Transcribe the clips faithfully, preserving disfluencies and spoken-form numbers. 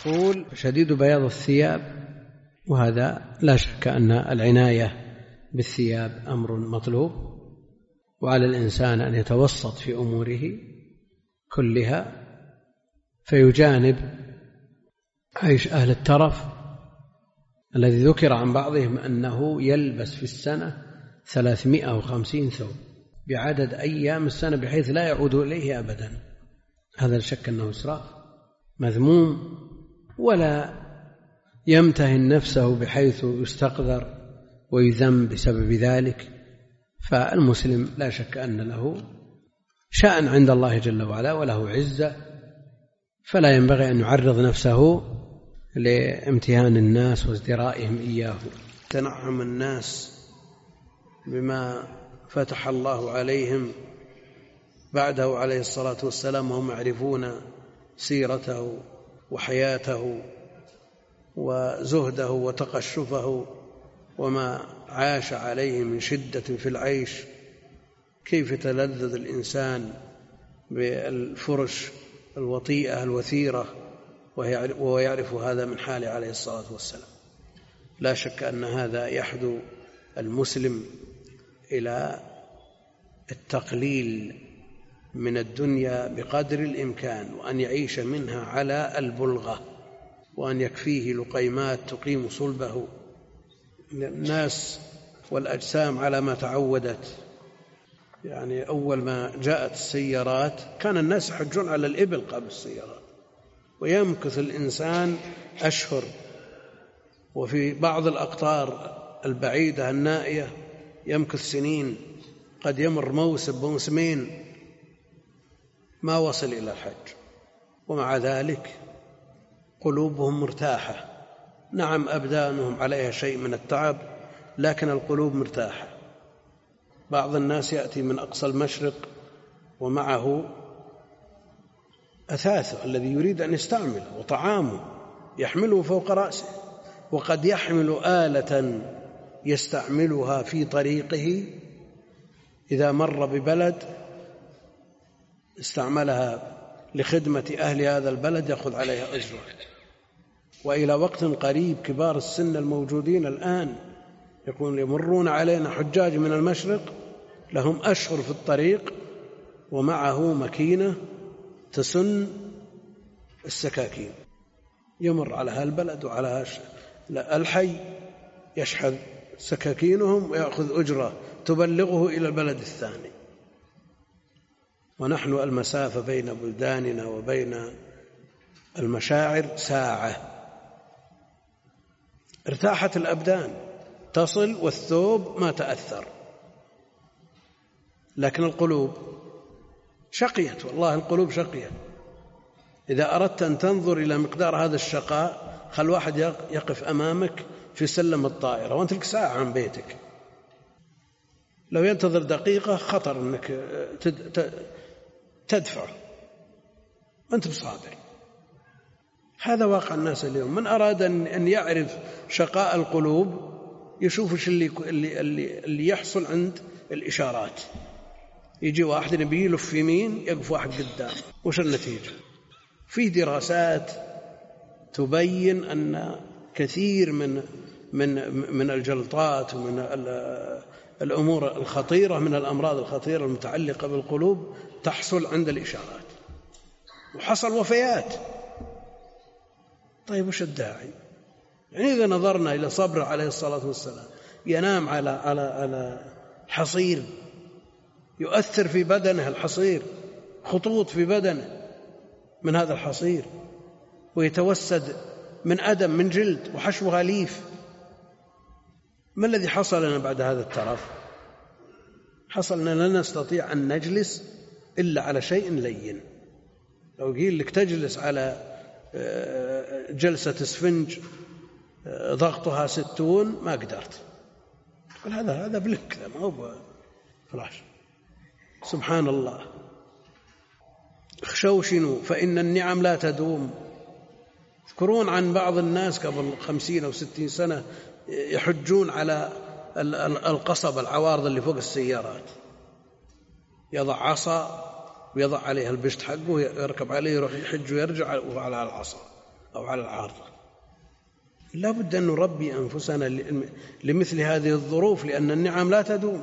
يقول شديد بياض الثياب، وهذا لا شك أن العناية بالثياب أمر مطلوب، وعلى الإنسان أن يتوسط في أموره كلها، فيجانب عيش أهل الترف الذي ذكر عن بعضهم أنه يلبس في السنة ثلاثمائة وخمسين ثوب بعدد أيام السنة بحيث لا يعود إليه أبدا. هذا لا شك أنه إسراف مذموم، ولا يمتهن نفسه بحيث يستقذر ويذم بسبب ذلك. فالمسلم لا شك أن له شأن عند الله جل وعلا وله عزة، فلا ينبغي أن يعرض نفسه لامتهان الناس وازدرائهم إياه. تنعم الناس بما فتح الله عليهم بعده عليه الصلاة والسلام وهم يعرفون سيرته وحياته وزهده وتقشفه وما عاش عليه من شدة في العيش، كيف تلذذ الإنسان بالفرش الوطيئة الوثيرة وهو يعرف هذا من حاله عليه الصلاة والسلام. لا شك أن هذا يحدو المسلم إلى التقليل من الدنيا بقدر الإمكان، وأن يعيش منها على البلغة، وأن يكفيه لقيمات تقيم صلبه. الناس والأجسام على ما تعودت، يعني أول ما جاءت السيارات كان الناس يحجون على الإبل قبل السيارات، ويمكث الإنسان أشهر، وفي بعض الأقطار البعيدة النائية يمكث سنين، قد يمر موسم موسمين ما وصل إلى الحج، ومع ذلك قلوبهم مرتاحة. نعم أبدانهم عليها شيء من التعب، لكن القلوب مرتاحة. بعض الناس يأتي من أقصى المشرق ومعه أثاثه الذي يريد أن يستعمله وطعامه يحمله فوق رأسه، وقد يحمل آلة يستعملها في طريقه، إذا مر ببلد استعملها لخدمة أهل هذا البلد يأخذ عليها أجرة. وإلى وقت قريب كبار السن الموجودين الآن يكون يمرون علينا حجاج من المشرق لهم أشهر في الطريق ومعه مكينة تسن السكاكين، يمر على هالبلد وعلى الحي يشحذ سكاكينهم ويأخذ أجرة تبلغه إلى البلد الثاني. ونحن المسافة بين بلداننا وبين المشاعر ساعة، ارتاحت الأبدان تصل والثوب ما تأثر، لكن القلوب شقيت، والله القلوب شقيت. إذا أردت أن تنظر إلى مقدار هذا الشقاء، خل واحد يقف أمامك في سلم الطائرة وأنت لك ساعة عن بيتك، لو ينتظر دقيقة خطر أنك تدفع أنت بصادر. هذا واقع الناس اليوم. من أراد أن يعرف شقاء القلوب يشوف ايش اللي, اللي, اللي يحصل عند الإشارات. يجي واحد يبي يلف يمين يقف واحد قدام، وش النتيجة؟ في دراسات تبين أن كثير من من من الجلطات ومن الأمور الخطيرة من الأمراض الخطيرة المتعلقة بالقلوب تحصل عند الإشارات، وحصل وفيات. طيب وش الداعي؟ يعني إذا نظرنا إلى صبر عليه الصلاة والسلام، ينام على على على حصير يؤثر في بدنه، الحصير خطوط في بدنه من هذا الحصير، ويتوسد من أدم من جلد وحشوها ليف. ما الذي حصل لنا بعد هذا الترف؟ حصل أننا لا نستطيع أن نجلس إلا على شيء لين. لو قيل لك تجلس على جلسة اسفنج ضغطها ستون ما قدرت. هذا هذا بلك، ما هو فلاش. سبحان الله. اخشوشنوا فإن النعم لا تدوم. تذكرون عن بعض الناس قبل خمسين أو ستين سنة يحجون على القصب العوارض اللي فوق السيارات، يضع عصا ويضع عليها البشت حقه، يركب عليه يروح يحج ويرجع وعلى العصا. أو على العارضة. لا بد أن نربي أنفسنا لمثل هذه الظروف، لأن النعم لا تدوم.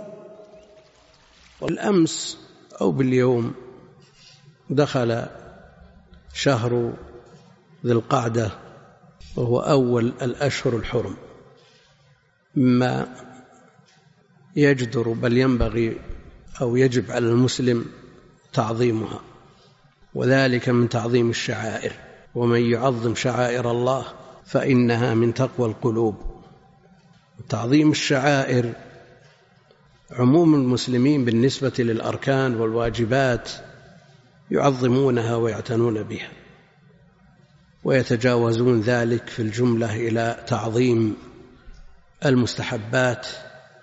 والأمس أو باليوم دخل شهر ذي القعدة، وهو أول الأشهر الحرم، مما يجدر بل ينبغي أو يجب على المسلم تعظيمها، وذلك من تعظيم الشعائر، ومن يعظم شعائر الله فإنها من تقوى القلوب. تعظيم الشعائر عموم المسلمين بالنسبة للأركان والواجبات يعظمونها ويعتنون بها، ويتجاوزون ذلك في الجملة إلى تعظيم المستحبات.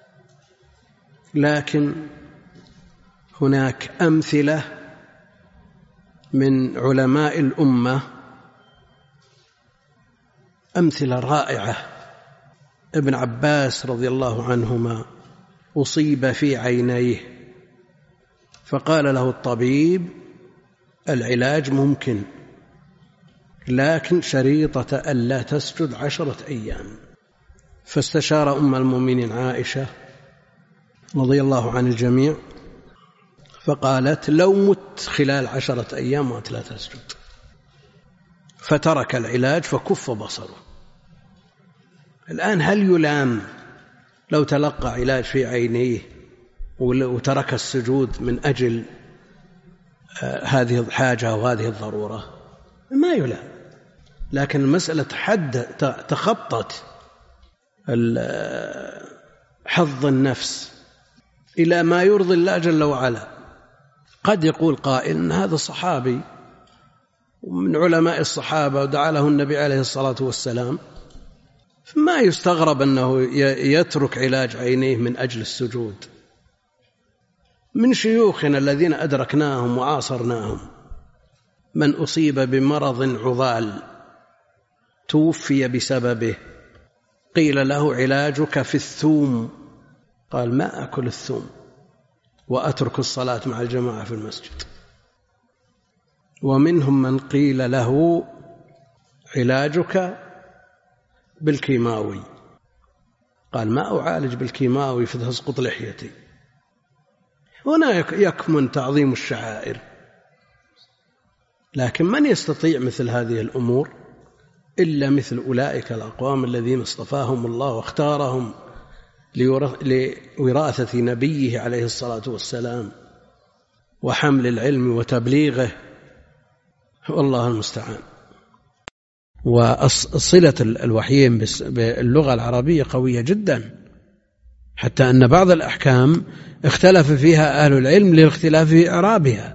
لكن هناك أمثلة من علماء الأمة، أمثلة رائعة. ابن عباس رضي الله عنهما أصيب في عينيه، فقال له الطبيب: العلاج ممكن، لكن شريطة ألا تسجد عشرة أيام. فاستشار أم المؤمنين عائشة رضي الله عن الجميع، فقالت: لو مت خلال عشرة أيام وأنت لا تسجد. فترك العلاج فكف بصره. الآن هل يلام لو تلقى علاج في عينيه وترك السجود من أجل هذه الحاجة وهذه الضرورة؟ ما يلام. لكن المسألة حد تخطت حظ النفس إلى ما يرضي الله جل وعلا. قد يقول قائل إن هذا صحابي ومن علماء الصحابة ودعا له النبي عليه الصلاة والسلام، فما يستغرب أنه يترك علاج عينيه من أجل السجود. من شيوخنا الذين أدركناهم وعاصرناهم من أصيب بمرض عضال توفي بسببه، قيل له: علاجك في الثوم. قال: ما أكل الثوم وأترك الصلاة مع الجماعة في المسجد. ومنهم من قيل له: علاجك بالكيماوي. قال: ما أعالج بالكيماوي فتسقط لحيتي. هنا يكمن تعظيم الشعائر. لكن من يستطيع مثل هذه الأمور إلا مثل أولئك الأقوام الذين اصطفاهم الله واختارهم لوراثة نبيه عليه الصلاة والسلام وحمل العلم وتبليغه، والله المستعان. وصلة الوحيين باللغة العربية قوية جدا، حتى أن بعض الأحكام اختلف فيها أهل العلم لاختلاف في إعرابها.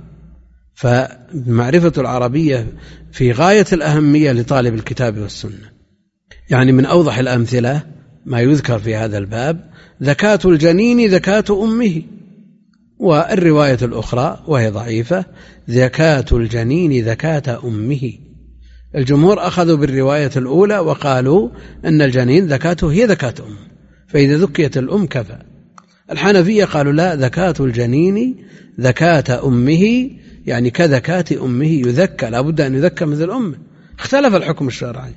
فمعرفة العربية في غاية الأهمية لطالب الكتاب والسنة. يعني من أوضح الأمثلة ما يذكر في هذا الباب: زكاة الجنين زكاة أمه. والرواية الأخرى وهي ضعيفة: زكاة الجنين زكاة أمه. الجمهور أخذوا بالرواية الأولى وقالوا أن الجنين زكاته هي زكاة أمه، فإذا ذكيت الأم كفى. الحنفية قالوا لا، زكاة الجنين زكاة أمه، يعني كزكاة أمه يذكى، لا بد أن يذكى مثل أمه. اختلف الحكم الشرعي.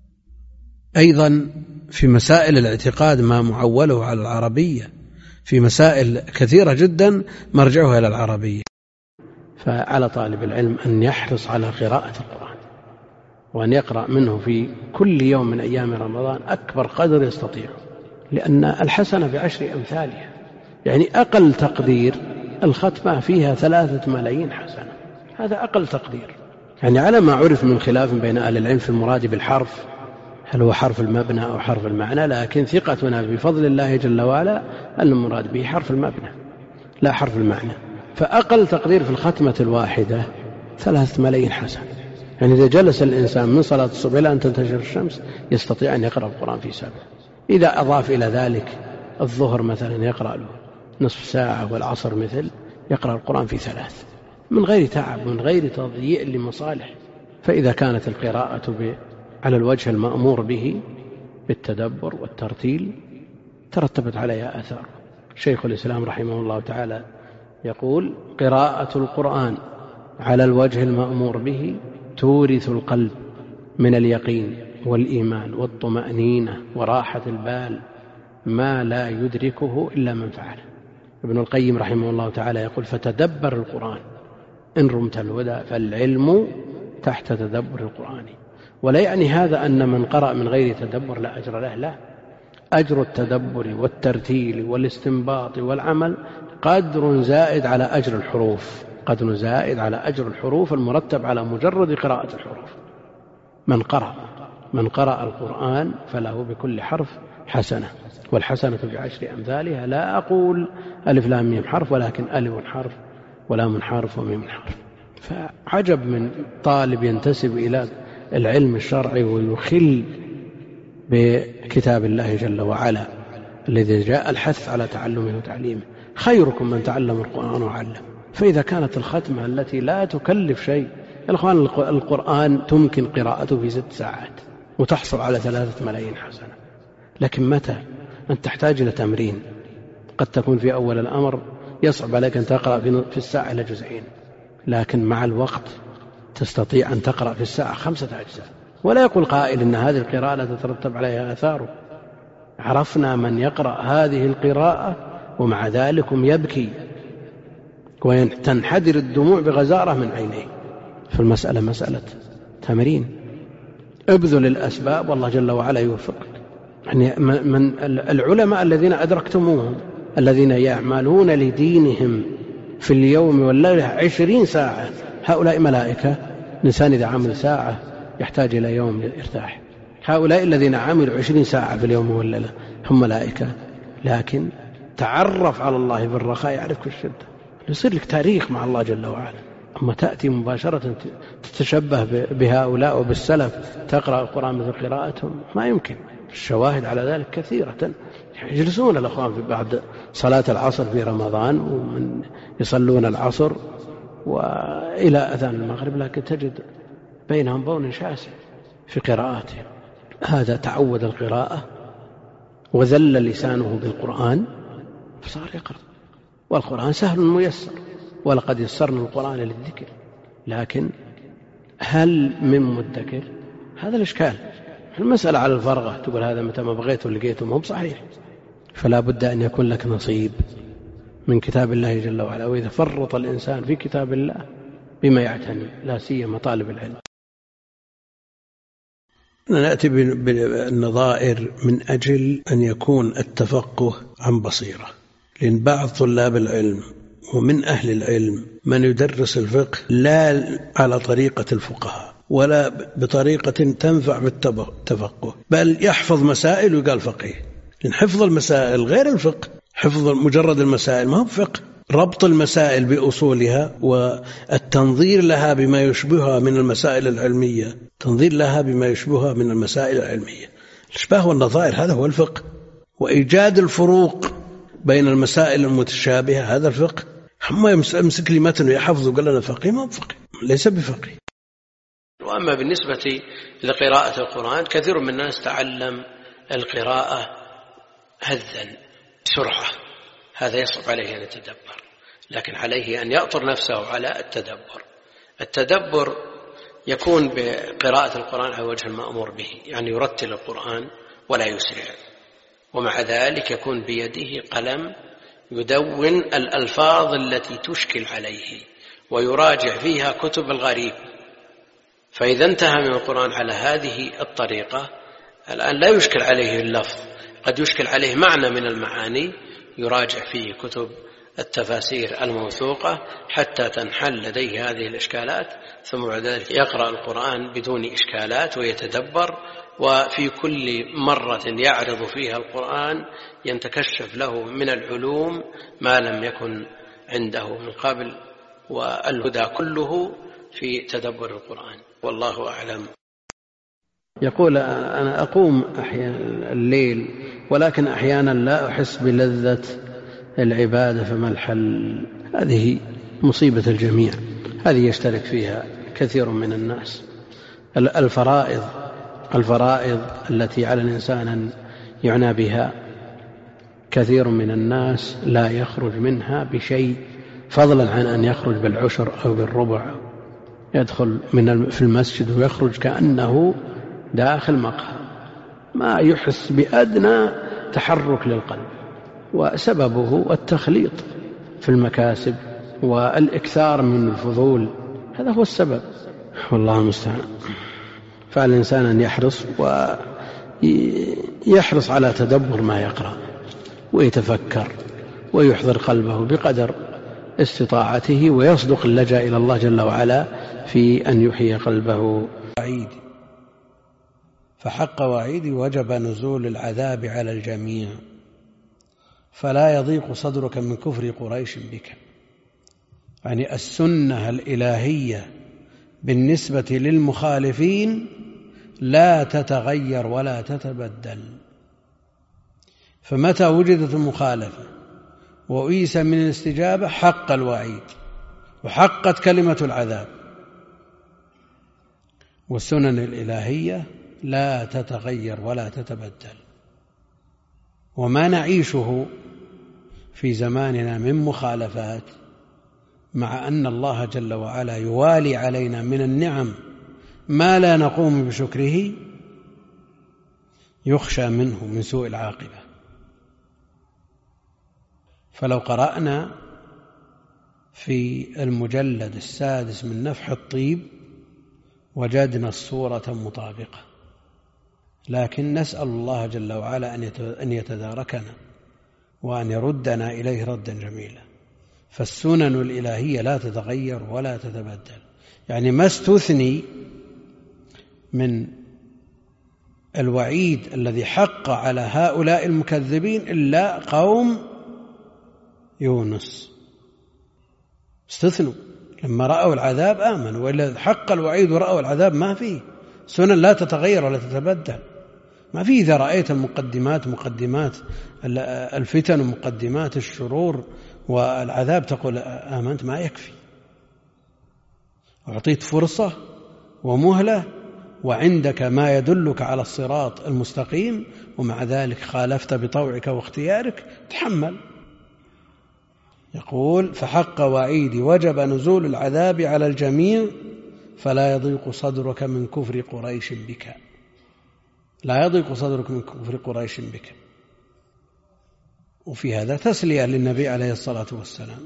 أيضا في مسائل الاعتقاد ما معوله على العربية، في مسائل كثيرة جدا مرجعها إلى العربية. فعلى طالب العلم أن يحرص على قراءة القرآن، وأن يقرأ منه في كل يوم من أيام رمضان أكبر قدر يستطيع، لأن الحسنة بعشر أمثالها. يعني أقل تقدير الختمة فيها ثلاثة ملايين حسنة، هذا أقل تقدير. يعني على ما عرف من خلاف بين أهل العلم في المراد بالحرف، هل هو حرف المبنى أو حرف المعنى، لكن ثقتنا بفضل الله جل وعلا أن المراد به حرف المبنى لا حرف المعنى. فأقل تقدير في الختمة الواحدة ثلاثة ملايين حسنة. يعني إذا جلس الإنسان من صلاة الصبح إلى أن تنتشر الشمس يستطيع أن يقرأ القرآن في سبع. إذا أضاف إلى ذلك الظهر مثلا يقرأ له نصف ساعة، والعصر مثل يقرأ القرآن في ثلاث، من غير تعب ومن غير تضييع لمصالح. فإذا كانت القراءة على الوجه المأمور به بالتدبر والترتيل ترتبت عليها آثار. شيخ الإسلام رحمه الله تعالى يقول: قراءة القرآن على الوجه المأمور به تورث القلب من اليقين والإيمان والطمأنينة وراحة البال ما لا يدركه إلا من فعله. ابن القيم رحمه الله تعالى يقول: فتدبر القرآن إن رمت الهدى، فالعلم تحت تدبر القرآن. ولا يعني هذا أن من قرأ من غير تدبر لا أجر له، لا، أجر التدبر والترتيل والاستنباط والعمل قدر زائد على أجر الحروف، قدر زائد على أجر الحروف المرتب على مجرد قراءة الحروف. من قرأ من قرأ القرآن فله بكل حرف حسنة، والحسنة بعشر أمثالها. لا أقول ألف لام ميم حرف، ولكن ألف حرف ولام حرف وميم حرف. فعجب من طالب ينتسب إلى العلم الشرعي ويخل بكتاب الله جل وعلا الذي جاء الحث على تعلمه وتعليمه. خيركم من تعلم القرآن وعلم. فإذا كانت الختمة التي لا تكلف شيء، الأخوان القرآن تمكن قراءته في ست ساعات وتحصل على ثلاثة ملايين حسنة، لكن متى؟ أنت تحتاج إلى تمرين. قد تكون في أول الأمر يصعب عليك أن تقرأ في الساعة إلى جزئين، لكن مع الوقت تستطيع أن تقرأ في الساعة خمسة أجزاء. ولا يقول قائل إن هذه القراءة لا تترتب عليها آثاره. عرفنا من يقرأ هذه القراءة ومع ذلك يبكي وتنحدر الدموع بغزارة من عينيه. فالمسألة مسألة تمرين. ابذل الأسباب والله جل وعلا يوفقك. يعني من العلماء الذين أدركتموهم الذين يعملون لدينهم في اليوم والليلة عشرين ساعة، هؤلاء ملائكة. الإنسان إذا عمل ساعة يحتاج إلى يوم للإرتاح. هؤلاء الذين عملوا عشرين ساعة في اليوم والليلة هم ملائكة. لكن تعرف على الله في الرخاء يعرفك الشدة، يصير لك تاريخ مع الله جل وعلا. أما تأتي مباشرة تتشبه بهؤلاء وبالسلف تقرأ القرآن مثل قراءتهم، ما يمكن. الشواهد على ذلك كثيرة. يجلسون الأخوان في بعد صلاة العصر في رمضان ومن يصلون العصر وإلى أذان المغرب، لكن تجد بينهم بون شاسع في قراءاتهم. هذا تعود القراءة وذل لسانه بالقرآن فصار يقرأ. والقرآن سهل ميسر، ولقد يسرنا القرآن للذكر، لكن هل من مدكر؟ هذا الإشكال. المسألة على الفرغة، تقول هذا متى ما بغيته لقيته، ما هو صحيح. فلا بد أن يكون لك نصيب من كتاب الله جل وعلا. وإذا فرط الإنسان في كتاب الله بما يعتني، لا سيما طالب العلم. نأتي بالنظائر من أجل أن يكون التفقه عن بصيرة. لأن بعض طلاب العلم ومن أهل العلم من يدرس الفقه لا على طريقة الفقهاء ولا بطريقة تنفع بالتفقه، بل يحفظ مسائل ويقال فقيه. لأن حفظ المسائل غير الفقه. حفظ مجرد المسائل ما هو فقه. ربط المسائل بأصولها والتنظير لها بما يشبهها من المسائل العلمية، تنظير لها بما يشبهها من المسائل العلمية، الإشباه والنظائر، هذا هو الفقه. وإيجاد الفروق بين المسائل المتشابهة هذا الفقه. أما يمسك لي متن ويحفظ وقال لنا فقيه، ما فقيه، ليس بفقيه. وأما بالنسبة لقراءة القرآن، كثير من الناس تعلم القراءة هذا بسرعة، هذا يصعب عليه أن يتدبر، لكن عليه أن يأطر نفسه على التدبر. التدبر يكون بقراءة القرآن على وجه المأمور به، يعني يرتل القرآن ولا يسرع، ومع ذلك يكون بيده قلم يدون الألفاظ التي تشكل عليه ويراجع فيها كتب الغريب. فإذا انتهى من القرآن على هذه الطريقة، الآن لا يشكل عليه اللفظ، قد يشكل عليه معنى من المعاني، يراجع فيه كتب التفاسير الموثوقة حتى تنحل لديه هذه الإشكالات، ثم بعد ذلك يقرأ القرآن بدون إشكالات ويتدبر. وفي كل مرة يعرض فيها القرآن ينتكشف له من العلوم ما لم يكن عنده من قبل، والهدى كله في تدبر القرآن، والله أعلم. يقول: أنا أقوم أحيانا الليل ولكن أحيانا لا أحس بلذة العبادة، فما الحل؟ هذه مصيبة الجميع، هذه يشترك فيها كثير من الناس. الفرائض الفرائض التي على الإنسان أن يعنى بها، كثير من الناس لا يخرج منها بشيء، فضلا عن أن يخرج بالعشر أو بالربع يدخل من في المسجد ويخرج كأنه داخل مقهى، ما يحس بأدنى تحرك للقلب، وسببه التخليط في المكاسب والإكثار من الفضول، هذا هو السبب، والله المستعان. فالإنسان أن يحرص ويحرص على تدبر ما يقرأ ويتفكر ويحضر قلبه بقدر استطاعته، ويصدق اللجأ إلى الله جل وعلا في أن يحيي قلبه. وعيد فحق وعيدي وجب نزول العذاب على الجميع، فلا يضيق صدرك من كفر قريش بك. يعني السنة الإلهية بالنسبة للمخالفين لا تتغير ولا تتبدل، فمتى وجدت المخالفة وأيس من الاستجابة حق الوعيد وحقت كلمة العذاب. والسنن الإلهية لا تتغير ولا تتبدل، وما نعيشه في زماننا من مخالفات، مع أن الله جل وعلا يوالي علينا من النعم ما لا نقوم بشكره، يخشى منه من سوء العاقبة. فلو قرأنا في المجلد السادس من نفح الطيب وجدنا الصورة مطابقة، لكن نسأل الله جل وعلا أن يتداركنا وأن يردنا إليه ردا جميلا. فالسنن الإلهية لا تتغير ولا تتبدل، يعني ما استثني من الوعيد الذي حق على هؤلاء المكذبين إلا قوم يونس، استثنوا لما رأوا العذاب آمنوا، وإلا حق الوعيد ورأوا العذاب ما فيه. سنن لا تتغير ولا تتبدل، ما فيه. إذا رأيت المقدمات مقدمات الفتن ومقدمات الشرور والعذاب تقول آمنت، ما يكفي. أعطيت فرصة ومهلة وعندك ما يدلك على الصراط المستقيم، ومع ذلك خالفت بطوعك واختيارك، تحمل. يقول فحق وعيدي وجب نزول العذاب على الجميع، فلا يضيق صدرك من كفر قريش بك. لا يضيق صدرك من كفر قريش بك. وفي هذا تسلية للنبي عليه الصلاة والسلام،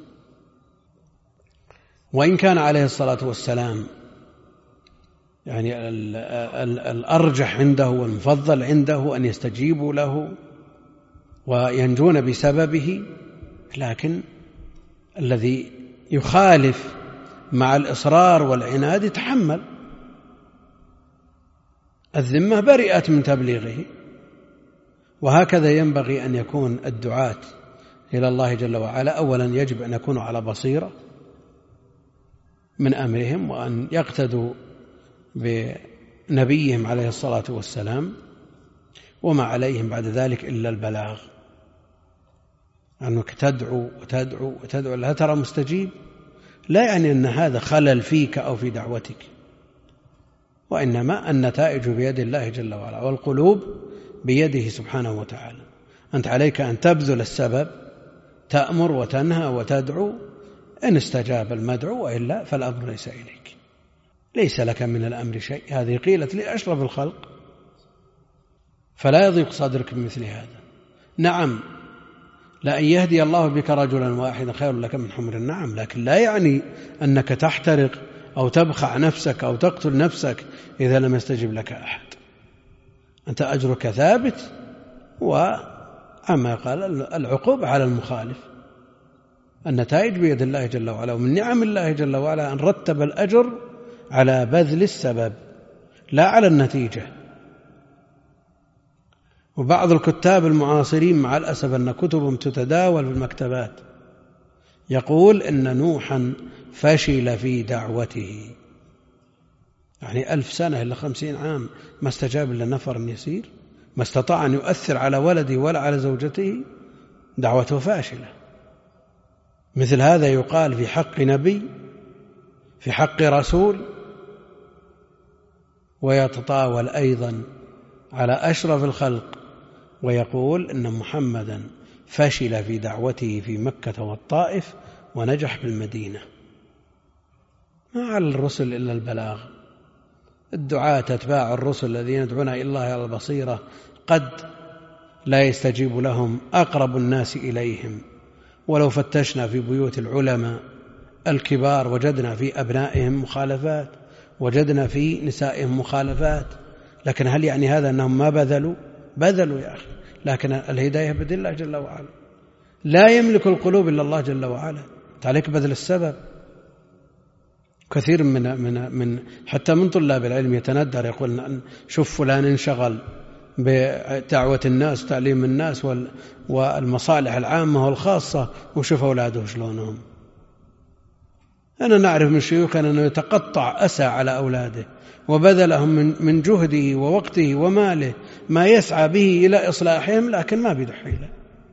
وإن كان عليه الصلاة والسلام يعني الأرجح عنده والمفضل عنده أن يستجيبوا له وينجون بسببه، لكن الذي يخالف مع الإصرار والعناد يتحمل. الذمة برئت من تبليغه. وهكذا ينبغي أن يكون الدعاة إلى الله جل وعلا. أولا يجب أن يكونوا على بصيرة من أمرهم، وأن يقتدوا بنبيهم عليه الصلاة والسلام، وما عليهم بعد ذلك إلا البلاغ. أنك تدعو وتدعو وتدعو لا ترى مستجيب، لا يعني أن هذا خلل فيك أو في دعوتك، وإنما النتائج بيد الله جل وعلا، والقلوب بيده سبحانه وتعالى. أنت عليك أن تبذل السبب، تأمر وتنهى وتدعو، إن استجاب المدعو، وإلا فالأمر ليس إليك، ليس لك من الأمر شيء. هذه قيلت لأشرف الخلق. فلا يضيق صدرك بمثل هذا. نعم، لأن يهدي الله بك رجلا واحدا خير لك من حمر النعم، لكن لا يعني أنك تحترق أو تبخع نفسك أو تقتل نفسك إذا لم يستجب لك أحد. أنت أجرك ثابت، وعما قال العقوبة على المخالف. النتائج بيد الله جل وعلا، ومن نعم الله جل وعلا أن رتب الأجر على بذل السبب لا على النتيجة. وبعض الكتاب المعاصرين مع الأسف أن كتبهم تتداول في المكتبات يقول إن نوحا فشل في دعوته، يعني ألف سنة إلا خمسين عام ما استجاب إلا نفر يسير، ما استطاع أن يؤثر على ولده ولا على زوجته، دعوته فاشلة. مثل هذا يقال في حق نبي، في حق رسول، ويتطاول أيضا على أشرف الخلق ويقول إن محمدا فشل في دعوته في مكة والطائف ونجح بالمدينة. ما على الرسل إلا البلاغ. الدعاة أتباع الرسل الذين يدعون إلى الله على البصيرة قد لا يستجيب لهم أقرب الناس إليهم، ولو فتشنا في بيوت العلماء الكبار وجدنا في أبنائهم مخالفات، وجدنا في نسائهم مخالفات، لكن هل يعني هذا أنهم ما بذلوا؟ بذلوا يا أخي، لكن الهداية بيد الله جل وعلا. لا يملك القلوب إلا الله جل وعلا، عليك بذل السبب. كثير من من من حتى من طلاب العلم يتندر، يقول شوف فلان انشغل بدعوة الناس تعليم الناس والمصالح العامة والخاصة، وشوف أولاده شلونهم. أنا نعرف من شيوخنا أنه يتقطع أسى على أولاده وبذلهم من جهده ووقته وماله ما يسعى به إلى إصلاحهم، لكن ما بيد حيلة.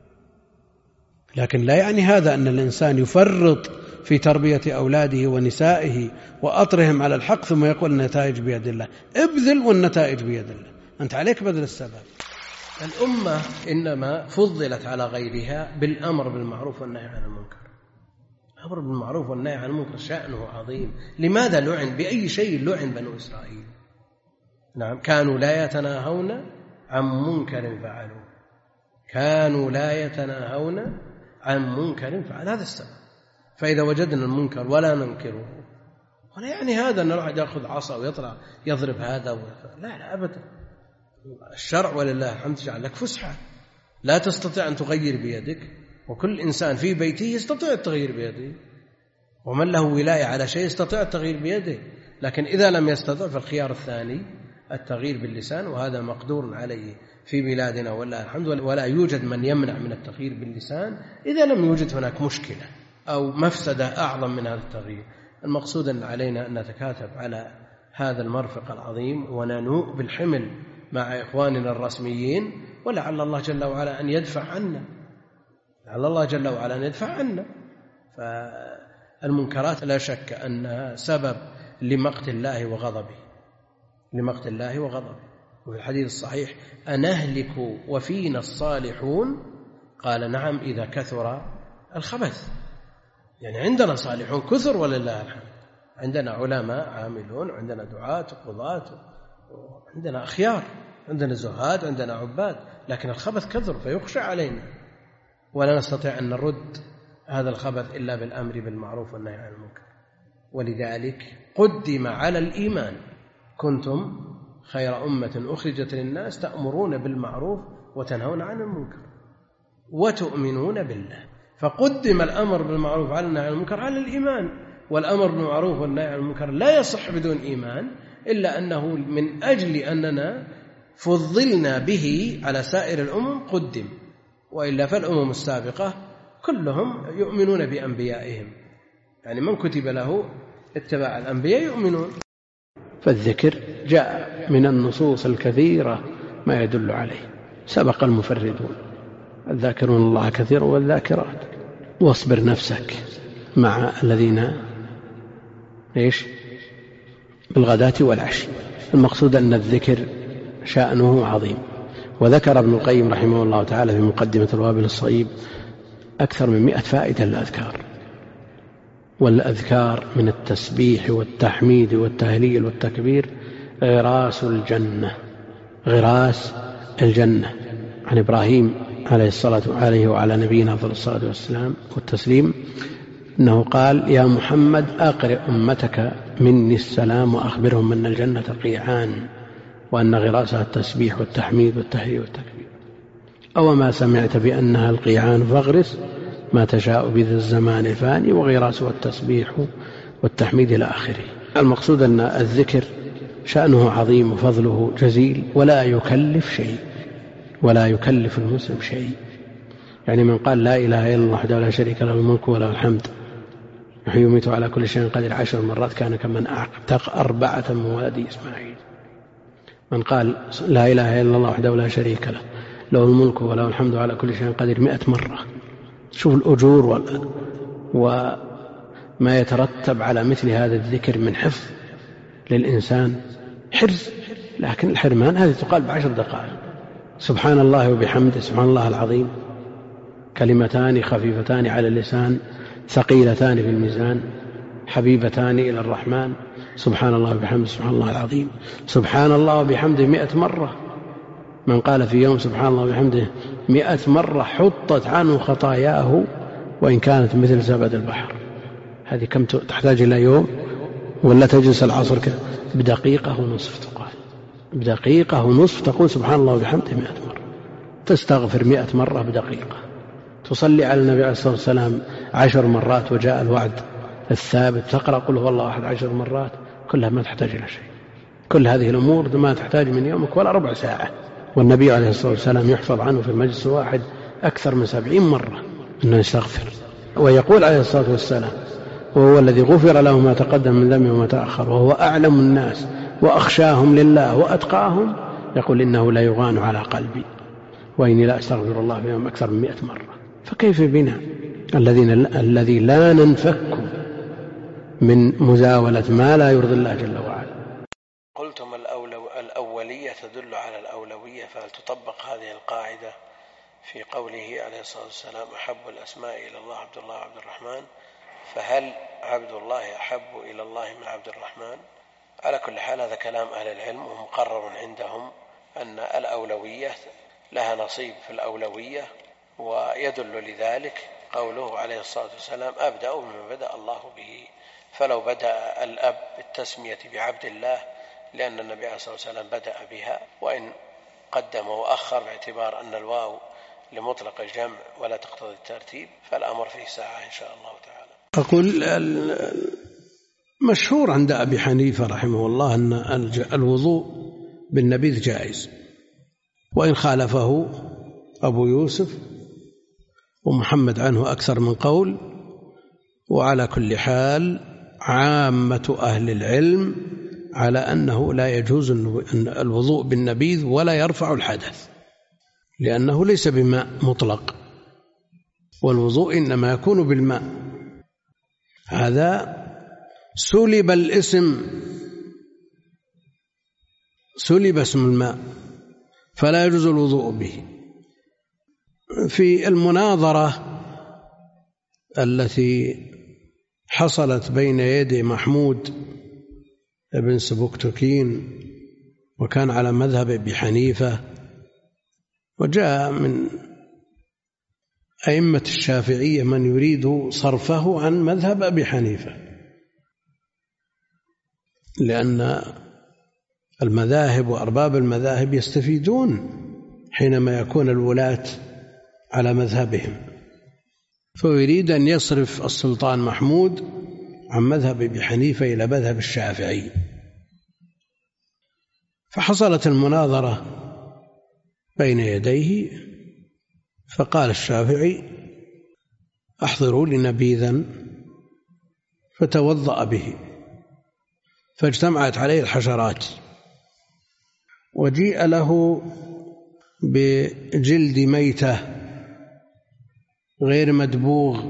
لكن لا يعني هذا أن الإنسان يفرط في تربية أولاده ونسائه وأطرهم على الحق ثم يقول النتائج بيد الله. ابذل والنتائج بيد الله، أنت عليك بذل السبب. الأمة إنما فضلت على غيرها بالأمر بالمعروف والنهي عن المنكر. الأمر بالمعروف والنهي عن المنكر شأنه عظيم. لماذا لعن؟ بأي شيء لعن بنو إسرائيل؟ نعم، كانوا لا يتناهون عن منكر فعلوه، كانوا لا يتناهون عن منكر فعل. هذا السبب. فإذا وجدنا المنكر ولا ننكره، ولا يعني هذا أن الواحد يأخذ عصا ويطلع يضرب هذا ويطلع. لا لا أبدا. الشرع ولله الحمد جعل لك فسحة، لا تستطيع أن تغير بيدك، وكل إنسان في بيته يستطيع التغيير بيده، ومن له ولاية على شيء يستطيع التغيير بيده. لكن إذا لم يستطع فالخيار الثاني التغيير باللسان، وهذا مقدور عليه في بلادنا والله الحمد، ولا يوجد من يمنع من التغيير باللسان إذا لم يوجد هناك مشكلة أو مفسدة أعظم من هذا التغيير. المقصود أن علينا أن نتكاتف على هذا المرفق العظيم وننوء بالحمل مع إخواننا الرسميين، ولعل الله جل وعلا أن يدفع عنا، لعل الله جل وعلا أن يدفع عنا. فالمنكرات لا شك أنها سبب لمقت الله وغضبه، لمقت الله وغضبه. وفي الحديث الصحيح أنهلك وفينا الصالحون؟ قال نعم إذا كثر الخبث. يعني عندنا صالحون كثر ولله الحمد، عندنا علماء عاملون، عندنا دعاة وقضاة، عندنا أخيار، عندنا زهاد، عندنا عباد، لكن الخبث كثر فيخشى علينا، ولا نستطيع أن نرد هذا الخبث إلا بالأمر بالمعروف والنهي عن المنكر. ولذلك قدم على الإيمان: كنتم خير أمة أخرجت للناس تأمرون بالمعروف وتنهون عن المنكر وتؤمنون بالله. فقدم الأمر بالمعروف على النهي عن المنكر على الإيمان، والأمر بالمعروف والنهي عن المنكر لا يصح بدون إيمان، إلا أنه من أجل أننا فضلنا به على سائر الأمم قدم، وإلا فالأمم السابقة كلهم يؤمنون بأنبيائهم، يعني من كتب له اتباع الأنبياء يؤمنون. فالذكر جاء من النصوص الكثيرة ما يدل عليه. سبق المفردون الذاكرون الله كثيرا والذاكرات. واصبر نفسك مع الذين إيش بالغداة والعشي. المقصود أن الذكر شأنه عظيم. وذكر ابن القيم رحمه الله تعالى في مقدمة الوابل الصيب أكثر من مئة فائدة للأذكار. والأذكار من التسبيح والتحميد والتهليل والتكبير غراس الجنة، غراس الجنة. عن إبراهيم عليه الصلاة عليه وعلى نبينا أفضل الصلاة والسلام والتسليم أنه قال: يا محمد أقرئ أمتك مني السلام وأخبرهم أن الجنة قيعان وأن غراسها التسبيح والتحميد والتهليل والتكبير. أو ما سمعت بأنها القيعان فاغرس ما تشاء بذا الزمان الفاني وغراسها التسبيح والتحميد إلى آخره. المقصود أن الذكر شأنه عظيم وفضله جزيل، ولا يكلف شيء، ولا يكلف المسلم شيء. يعني من قال لا إله إلا الله وحده لا شريك له الملك وله الحمد يحيي ويميت على كل شيء قدير عشر مرات كان كمن أعتق أربعة من ولد إسماعيل. من قال لا إله إلا الله وحده لا شريك له له الملك وله الحمد على كل شيء قدير مئة مرة. شوف الأجور وما يترتب على مثل هذا الذكر من حفظ للإنسان، حرز. لكن الحرمان هذه تقال بعشر دقائق. سبحان الله وبحمده، سبحان الله العظيم، كلمتان خفيفتان على اللسان ثقيلتان في الميزان، حبيبتان إلى الرحمن، سبحان الله وبحمده سبحان الله العظيم، سبحان الله وبحمده مئة مرة. من قال في يوم سبحان الله وبحمده مئة مرة حطت عنه خطاياه وإن كانت مثل زبد البحر. هذه كم تحتاج إلى يوم؟ ولا تجلس العصر بدقيقة ونصف تقال، بدقيقة ونصف تقول سبحان الله وبحمده مئة مرة، تستغفر مئة مرة بدقيقة، تصلي على النبي عليه الصلاة والسلام عشر مرات وجاء الوعد الثابت، تقرأ قل هو الله أحد عشر مرات، كلها ما تحتاج إلى شيء. كل هذه الأمور ما تحتاج من يومك ولا ربع ساعة. والنبي عليه الصلاة والسلام يحفظ عنه في المجلس الواحد أكثر من سبعين مرة أنه يستغفر، ويقول عليه الصلاة والسلام وهو الذي غفر له ما تقدم من ذنبه وما تأخر وهو أعلم الناس وأخشاهم لله وأتقاهم، يقول إنه لا يغان على قلبي وإني لا أستغفر الله في يوم أكثر من مئة مرة. فكيف بنا الذين الذي لا ننفك من مزاولة ما لا يرضي الله جل وعلا. قلتم الأولو الأولية تدل على الأولوية، فهل تطبق هذه القاعدة في قوله عليه الصلاة والسلام أحب الأسماء إلى الله عبد الله وعبد الرحمن؟ فهل عبد الله أحب إلى الله من عبد الرحمن؟ على كل حال هذا كلام أهل العلم، ومقرر عندهم أن الأولوية لها نصيب في الأولوية، ويدل لذلك قوله عليه الصلاة والسلام أبدأ بما بدأ الله به. فلو بدأ الأب بالتسمية بعبد الله لأن النبي عليه الصلاة والسلام بدأ بها، وإن قدم وأخر باعتبار أن الواو لمطلق الجمع ولا تقتضي الترتيب، فالأمر فيه ساعة إن شاء الله تعالى. أقول مشهور عند أبي حنيفة رحمه الله أن الوضوء بالنبيذ جائز، وإن خالفه أبو يوسف ومحمد عنه أكثر من قول. وعلى كل حال عامة أهل العلم على أنه لا يجوز الوضوء بالنبيذ ولا يرفع الحدث، لأنه ليس بماء مطلق، والوضوء إنما يكون بالماء. هذا سلب الاسم، سلب اسم الماء، فلا يجوز الوضوء به. في المناظرة التي حصلت بين يدي محمود بن سبكتكين، وكان على مذهب أبي حنيفة، وجاء من أئمة الشافعية من يريد صرفه عن مذهب أبي حنيفة، لأن المذاهب وأرباب المذاهب يستفيدون حينما يكون الولاة على مذهبهم، فيريد أن يصرف السلطان محمود عن مذهب أبي حنيفة إلى مذهب الشافعي. فحصلت المناظرة بين يديه، فقال الشافعي أحضروا لي نبيذا، فتوضأ به، فاجتمعت عليه الحشرات، وجيء له بجلد ميتة غير مدبوغ،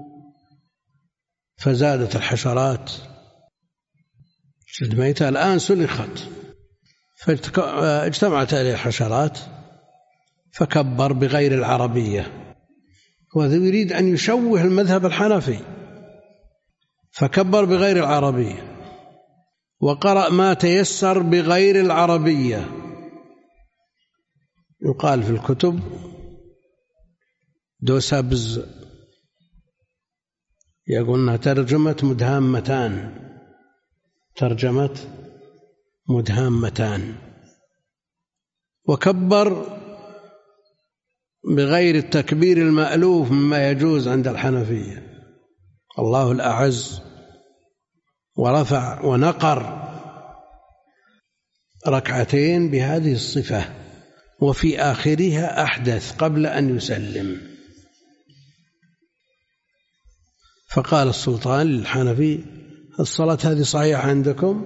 فزادت الحشرات. جلد ميتة الآن سلخت، فاجتمعت عليه الحشرات، فكبر بغير العربية، وهذا يريد أن يشوه المذهب الحنفي، فكبر بغير العربية وقرأ ما تيسر بغير العربية. يقال في الكتب دوسابز، يقولنا ترجمة مدهامتان، ترجمة مدهامتان، وكبر بغير التكبير المألوف مما يجوز عند الحنفية، الله الأعز، ورفع ونقر ركعتين بهذه الصفة، وفي آخرها أحدث قبل أن يسلم. فقال السلطان للحنفي الصلاة هذه صحيحة عندكم؟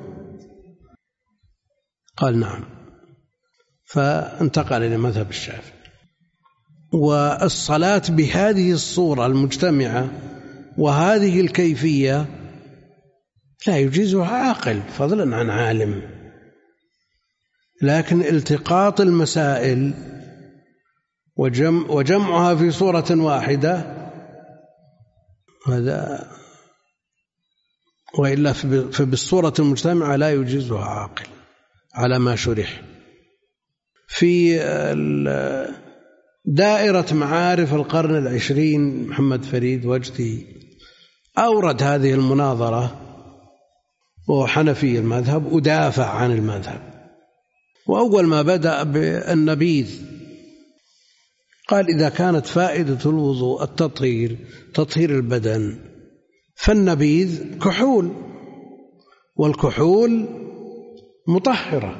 قال نعم، فانتقل إلى مذهب الشافعي. والصلاة بهذه الصورة المجتمعة وهذه الكيفية لا يجيزها عاقل فضلا عن عالم، لكن التقاط المسائل وجمع وجمعها في صورة واحدة هذا وإلا فبالصورة المجتمعة لا يجيزها عاقل على ما شرح. في دائرة معارف القرن العشرين محمد فريد وجدي أورد هذه المناظرة، وهو حنفي المذهب ودافع عن المذهب. وأول ما بدأ بالنبيذ قال إذا كانت فائدة الوضوء التطهير تطهير البدن فالنبيذ كحول، والكحول مطهرة،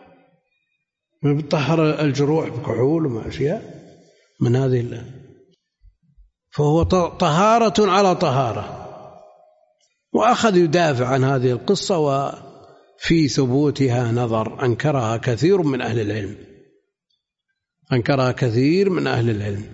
بتطهر الجروح بكحول وما أشياء من هذه الله، فهو طهارة على طهارة. وأخذ يدافع عن هذه القصة، وفي ثبوتها نظر أنكرها كثير من أهل العلم، أنكرها كثير من أهل العلم.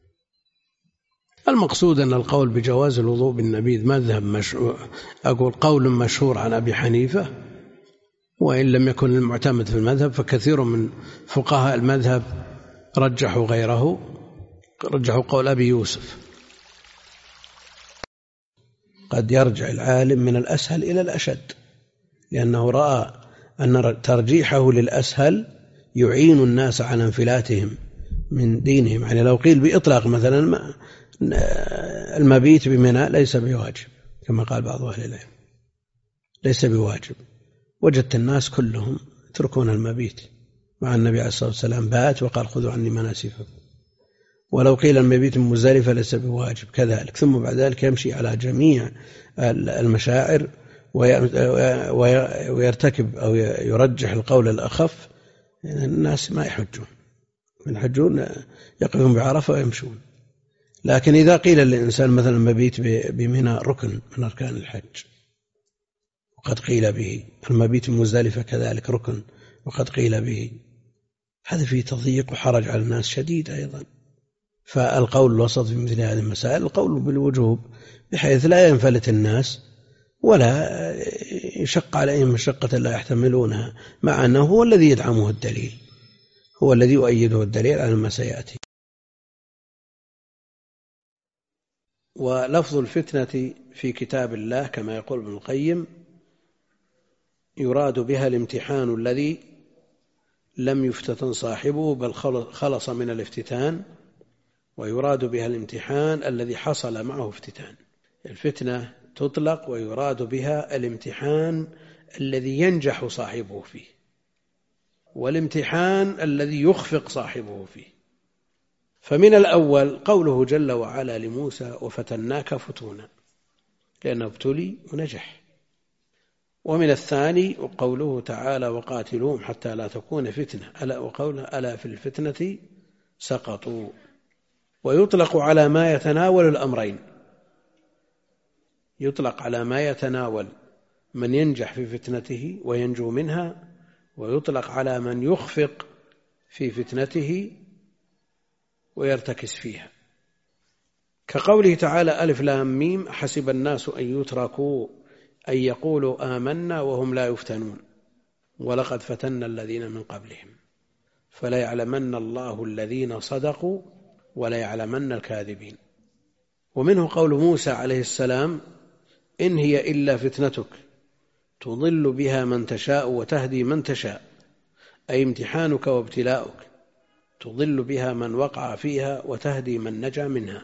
المقصود أن القول بجواز الوضوء بالنبيذ مذهب مشهور، أقول قول مشهور عن أبي حنيفة، وإن لم يكن المعتمد في المذهب فكثير من فقهاء المذهب رجحوا غيره، رجحوا قول أبي يوسف. قد يرجع العالم من الأسهل إلى الأشد، لأنه رأى أن ترجيحه للأسهل يعين الناس على انفلاتهم من دينهم. يعني لو قيل بإطلاق مثلا المبيت بمنى ليس بواجب كما قال بعض أهل العلم، ليس بواجب، وجدت الناس كلهم يتركون المبيت، مع النبي عليه الصلاة والسلام بات وقال خذوا عني مناسككم. ولو قيل المبيت مزدلفة ليس بواجب كذلك، ثم بعد ذلك يمشي على جميع المشاعر ويرتكب أو يرجح القول الأخف، الناس ما يحجون، يحجون يقفون بعرفة ويمشون. لكن إذا قيل للإنسان مثلا مبيت بمنى ركن من أركان الحج وقد قيل به، المبيت مزدلفة كذلك ركن وقد قيل به، هذا فيه تضييق وحرج على الناس شديد أيضا. فالقول الوسط في مثل هذه المسائل القول بالوجوب، بحيث لا ينفلت الناس ولا يشق عليهم مشقة لا يحتملونها، مع أنه هو الذي يدعمه الدليل، هو الذي يؤيده الدليل على ما سيأتي. ولفظ الفتنة في كتاب الله كما يقول ابن القيم يراد بها الامتحان الذي لم يفتتن صاحبه بل خلص من الافتتان، ويراد بها الامتحان الذي حصل معه افتتان. الفتنة تطلق ويراد بها الامتحان الذي ينجح صاحبه فيه، والامتحان الذي يخفق صاحبه فيه. فمن الأول قوله جل وعلا لموسى وفتناك فتونا، لأنه ابتلي ونجح. ومن الثاني قوله تعالى وقاتلوهم حتى لا تكون فتنة، ألا وقوله ألا في الفتنة سقطوا. ويطلق على ما يتناول الأمرين، يطلق على ما يتناول من ينجح في فتنته وينجو منها، ويطلق على من يخفق في فتنته ويرتكس فيها، كقوله تعالى ألف لام ميم حسب الناس أن يتركوا أن يقولوا آمنا وهم لا يفتنون ولقد فتنا الذين من قبلهم فلا يعلمن الله الذين صدقوا ولا يعلمن الكاذبين. ومنه قول موسى عليه السلام إن هي إلا فتنتك تضل بها من تشاء وتهدي من تشاء، أي امتحانك وابتلاؤك تضل بها من وقع فيها وتهدي من نجا منها.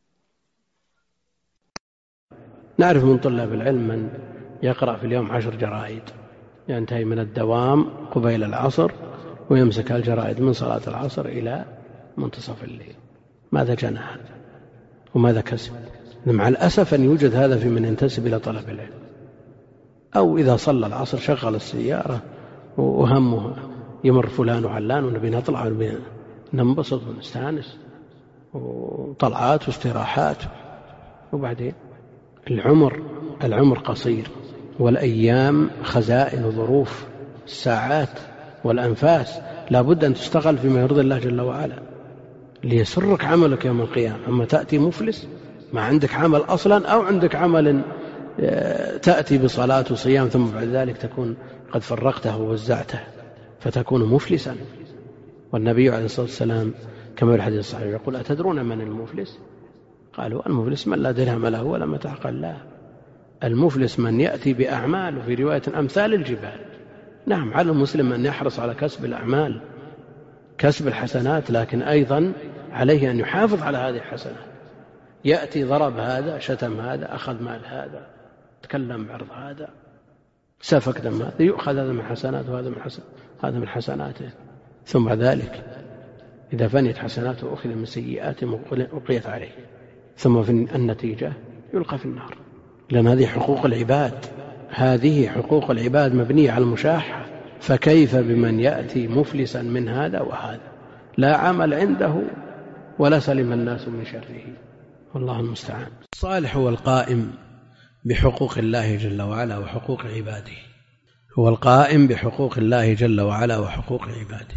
نعرف من طلاب العلم من يقرأ في اليوم عشر جرائد، ينتهي من الدوام قبيل العصر ويمسك الجرائد من صلاة العصر إلى منتصف الليل. ماذا جنى هذا وماذا كسب؟ مع الأسف أن يوجد هذا في من ينتسب إلى طلب العلم، أو إذا صلى العصر شغل السيارة وهمه يمر فلان وعلان ونبي نطلع ونبي ننبسط ونستانس وطلعات واستراحات، وبعدين العمر العمر قصير، والأيام خزائن وظروف، الساعات والأنفاس لا بد أن تشتغل فيما يرضي الله جل وعلا ليسرك عملك يوم القيامة. أما تأتي مفلس ما عندك عمل أصلا، أو عندك عمل تأتي بصلاة وصيام ثم بعد ذلك تكون قد فرقته ووزعته فتكون مفلسا. والنبي عليه الصلاة والسلام كما في الحديث الصحيح يقول أتدرون من المفلس؟ قالوا المفلس من لا درهم له ولا متاع له. المفلس من يأتي بأعمال، وفي رواية أمثال الجبال. نعم، على المسلم أن يحرص على كسب الأعمال، كسب الحسنات، لكن أيضا عليه أن يحافظ على هذه الحسنات. يأتي ضرب هذا، شتم هذا، أخذ مال هذا، تكلم بعرض هذا، سفك دم هذا، يؤخذ هذا من حسنات وهذا من حسن هذا من حسناته. ثم ذلك إذا فنيت حسناته أخذ من سيئاته وقيت عليه، ثم في النتيجة يلقى في النار. لأن هذه حقوق العباد، هذه حقوق العباد مبنية على المشاحة. فكيف بمن يأتي مفلسا من هذا وهذا، لا عمل عنده ولا سلم الناس من شره، والله المستعان. الصالح هو القائم بحقوق الله جل وعلا وحقوق عباده، هو القائم بحقوق الله جل وعلا وحقوق عباده.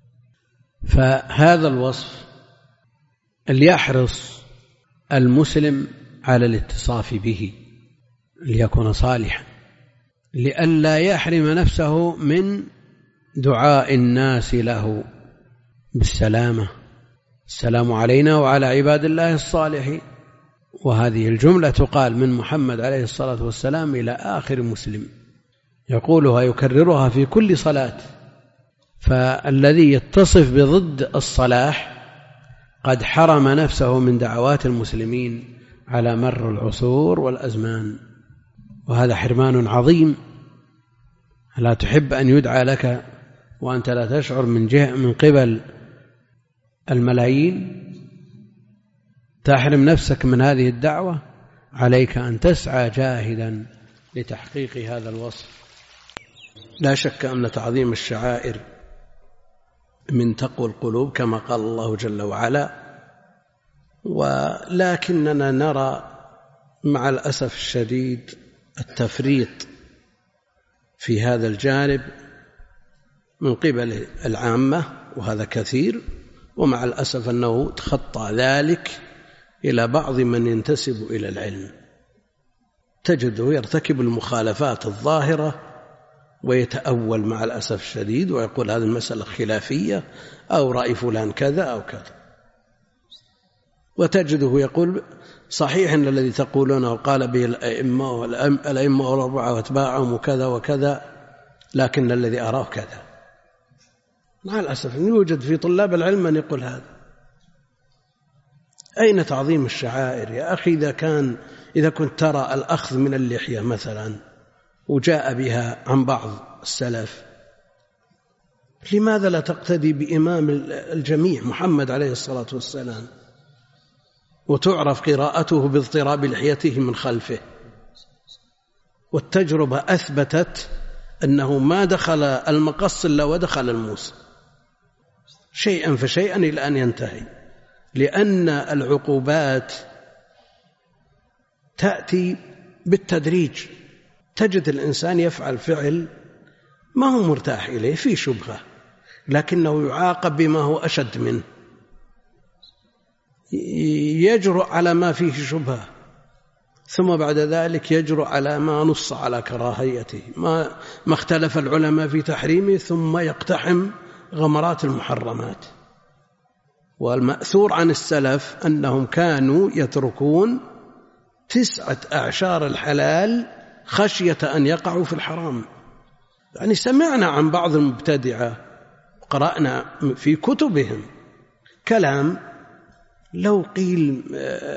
فهذا الوصف ليحرص المسلم على الاتصاف به ليكون صالحا، لئلا يحرم نفسه من دعاء الناس له بالسلامة، السلام علينا وعلى عباد الله الصالحين. وهذه الجملة تقال من محمد عليه الصلاة والسلام إلى آخر مسلم، يقولها يكررها في كل صلاة. فالذي يتصف بضد الصلاح قد حرم نفسه من دعوات المسلمين على مر العصور والأزمان، وهذا حرمان عظيم. لا تحب أن يدعى لك وأنت لا تشعر من جهة من قبل الملايين، تحرم نفسك من هذه الدعوة. عليك أن تسعى جاهدا لتحقيق هذا الوصف. لا شك أن تعظيم الشعائر من تقوى القلوب كما قال الله جل وعلا، ولكننا نرى مع الأسف الشديد التفريط في هذا الجانب من قبل العامة، وهذا كثير، ومع الأسف أنه تخطى ذلك إلى بعض من ينتسب إلى العلم، تجده يرتكب المخالفات الظاهرة ويتأول مع الأسف الشديد ويقول هذه المسألة خلافية أو رأي فلان كذا أو كذا، وتجده يقول صحيح أن الذي تقولونه قال به الأئمة والأئمة والأربعة واتباعهم وكذا وكذا، لكن الذي أراه كذا. مع الأسف يوجد في طلاب العلم من يقول هذا. أين تعظيم الشعائر يا أخي؟ إذا كان إذا كنت ترى الأخذ من اللحية مثلا وجاء بها عن بعض السلف، لماذا لا تقتدي بإمام الجميع محمد عليه الصلاة والسلام وتعرف قراءته باضطراب لحيته من خلفه؟ والتجربة أثبتت أنه ما دخل المقص إلا ودخل الموس، شيئا فشيئا إلى أن ينتهي، لأن العقوبات تأتي بالتدريج. تجد الإنسان يفعل فعل ما هو مرتاح إليه، فيه شبهة، لكنه يعاقب بما هو أشد منه، يجرؤ على ما فيه شبهة، ثم بعد ذلك يجرؤ على ما نص على كراهيته، ما, ما اختلف العلماء في تحريمه، ثم يقتحم غمرات المحرمات. والمأثور عن السلف أنهم كانوا يتركون تسعة أعشار الحلال خشية أن يقعوا في الحرام. يعني سمعنا عن بعض المبتدعة، قرأنا في كتبهم كلام لو قيل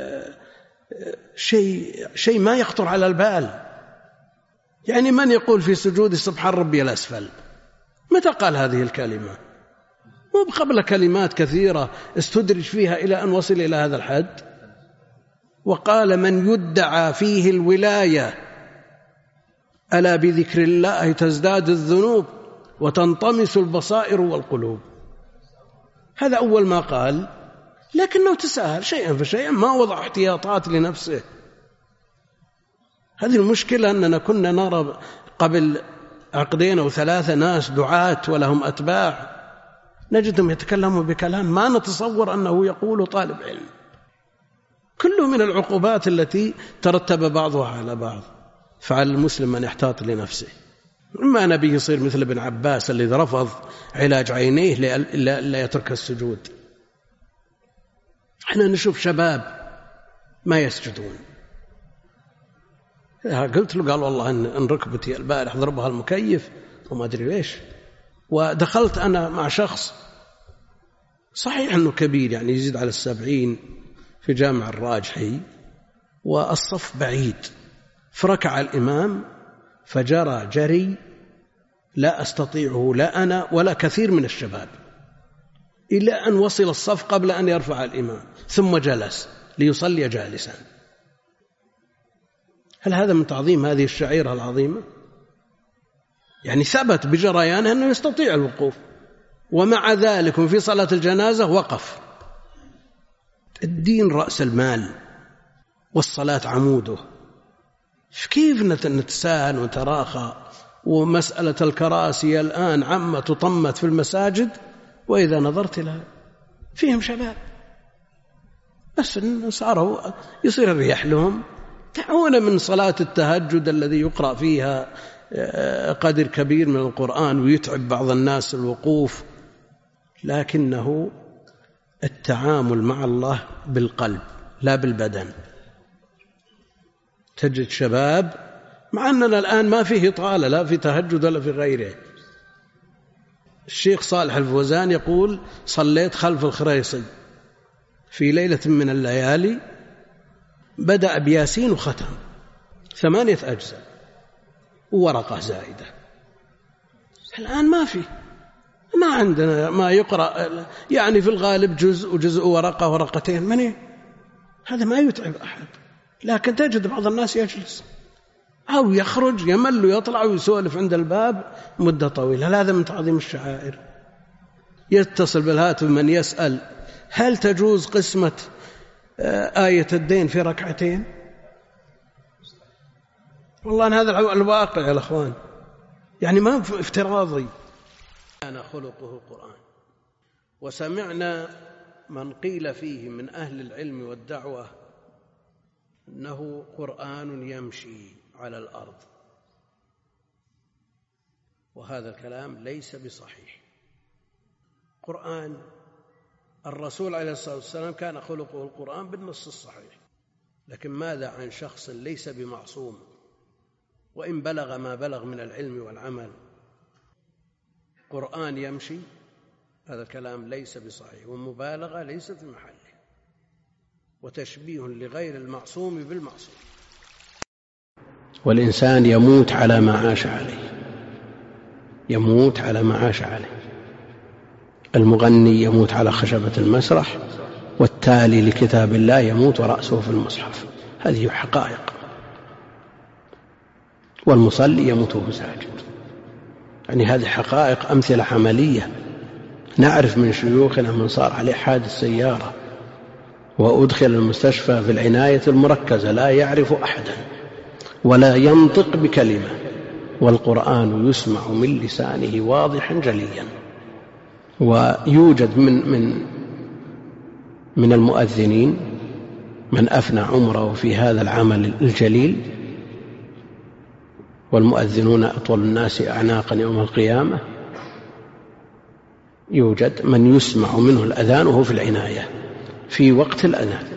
شيء شيء ما يخطر على البال. يعني من يقول في سجود سبحان ربي الأسفل؟ متى قال هذه الكلمة؟ وقبل كلمات كثيرة استدرج فيها إلى أن وصل إلى هذا الحد. وقال من يدعى فيه الولاية ألا بذكر الله تزداد الذنوب وتنطمس البصائر والقلوب. هذا أول ما قال، لكنه تساهل شيئا فشيئا، ما وضع احتياطات لنفسه. هذه المشكلة أننا كنا نرى قبل عقدين أو ثلاثة ناس دعاة ولهم أتباع، نجدهم يتكلموا بكلام ما نتصور أنه يقول طالب علم. كله من العقوبات التي ترتب بعضها على بعض. فعلى المسلم أن يحتاط لنفسه. ما نبي يصير مثل ابن عباس الذي رفض علاج عينيه لا يترك السجود. احنا نشوف شباب ما يسجدون، قلت له قال والله إن ركبتي البارح ضربها المكيف وما أدري ليش. ودخلت أنا مع شخص صحيح أنه كبير يعني يزيد على السبعين في جامع الراجحي والصف بعيد، فركع الإمام فجرى جري لا أستطيعه لا أنا ولا كثير من الشباب إلى أن وصل الصف قبل أن يرفع الإمام ثم جلس ليصلي جالسا. هل هذا من تعظيم هذه الشعيرة العظيمة؟ يعني ثبت بجريانه أنه يستطيع الوقوف، ومع ذلك في صلاة الجنازة وقف. الدين رأس المال والصلاة عموده، كيف نتساهل ونتراخى؟ ومسألة الكراسي الآن عامة تطمت في المساجد، وإذا نظرت لها فيهم شباب بس صاروا يصير الرياح لهم، تعون من صلاة التهجد الذي يقرأ فيها قدر كبير من القرآن ويتعب بعض الناس الوقوف، لكنه التعامل مع الله بالقلب لا بالبدن. تجد شباب مع أننا الآن ما فيه طالة لا في تهجد ولا في غيره. الشيخ صالح الفوزان يقول صليت خلف الخريصي في ليلة من الليالي، بدأ بياسين وختم ثمانية أجزاء وورقة زائدة. الآن ما في، ما عندنا ما يقرأ، يعني في الغالب جزء وجزء ورقة ورقتين مني، هذا ما يتعب أحد. لكن تجد بعض الناس يجلس أو يخرج يمل ويطلع ويسولف عند الباب مدة طويلة. هذا من تعظيم الشعائر. يتصل بالهاتف من يسأل هل تجوز قسمة آية الدين في ركعتين؟ والله أن هذا الواقع يا الأخوان، يعني ما افتراضي. كان خلقه القرآن. وسمعنا من قيل فيه من أهل العلم والدعوة إنه قرآن يمشي على الأرض، وهذا الكلام ليس بصحيح. قرآن الرسول عليه الصلاة والسلام كان خلقه القرآن بالنص الصحيح، لكن ماذا عن شخص ليس بمعصوم وإن بلغ ما بلغ من العلم والعمل؟ قرآن يمشي، هذا الكلام ليس بصحيح، ومبالغة ليست في محله، وتشبيه لغير المعصوم بالمعصوم. والإنسان يموت على ما عاش عليه، يموت على ما عاش عليه. المغني يموت على خشبة المسرح، والتالي لكتاب الله يموت ورأسه في المصحف. هذه حقائق. والمصلي يموت وهو ساجد. يعني هذه حقائق، أمثلة عملية. نعرف من شيوخنا من صار عليه حادث سيارة وأدخل المستشفى في العناية المركزة لا يعرف أحدا ولا ينطق بكلمة، والقرآن يسمع من لسانه واضحا جليا. ويوجد من من من المؤذنين من أفنى عمره في هذا العمل الجليل، والمؤذنون أطول الناس أعناقا يوم القيامة. يوجد من يسمع منه الأذان وهو في العناية في وقت الأذان،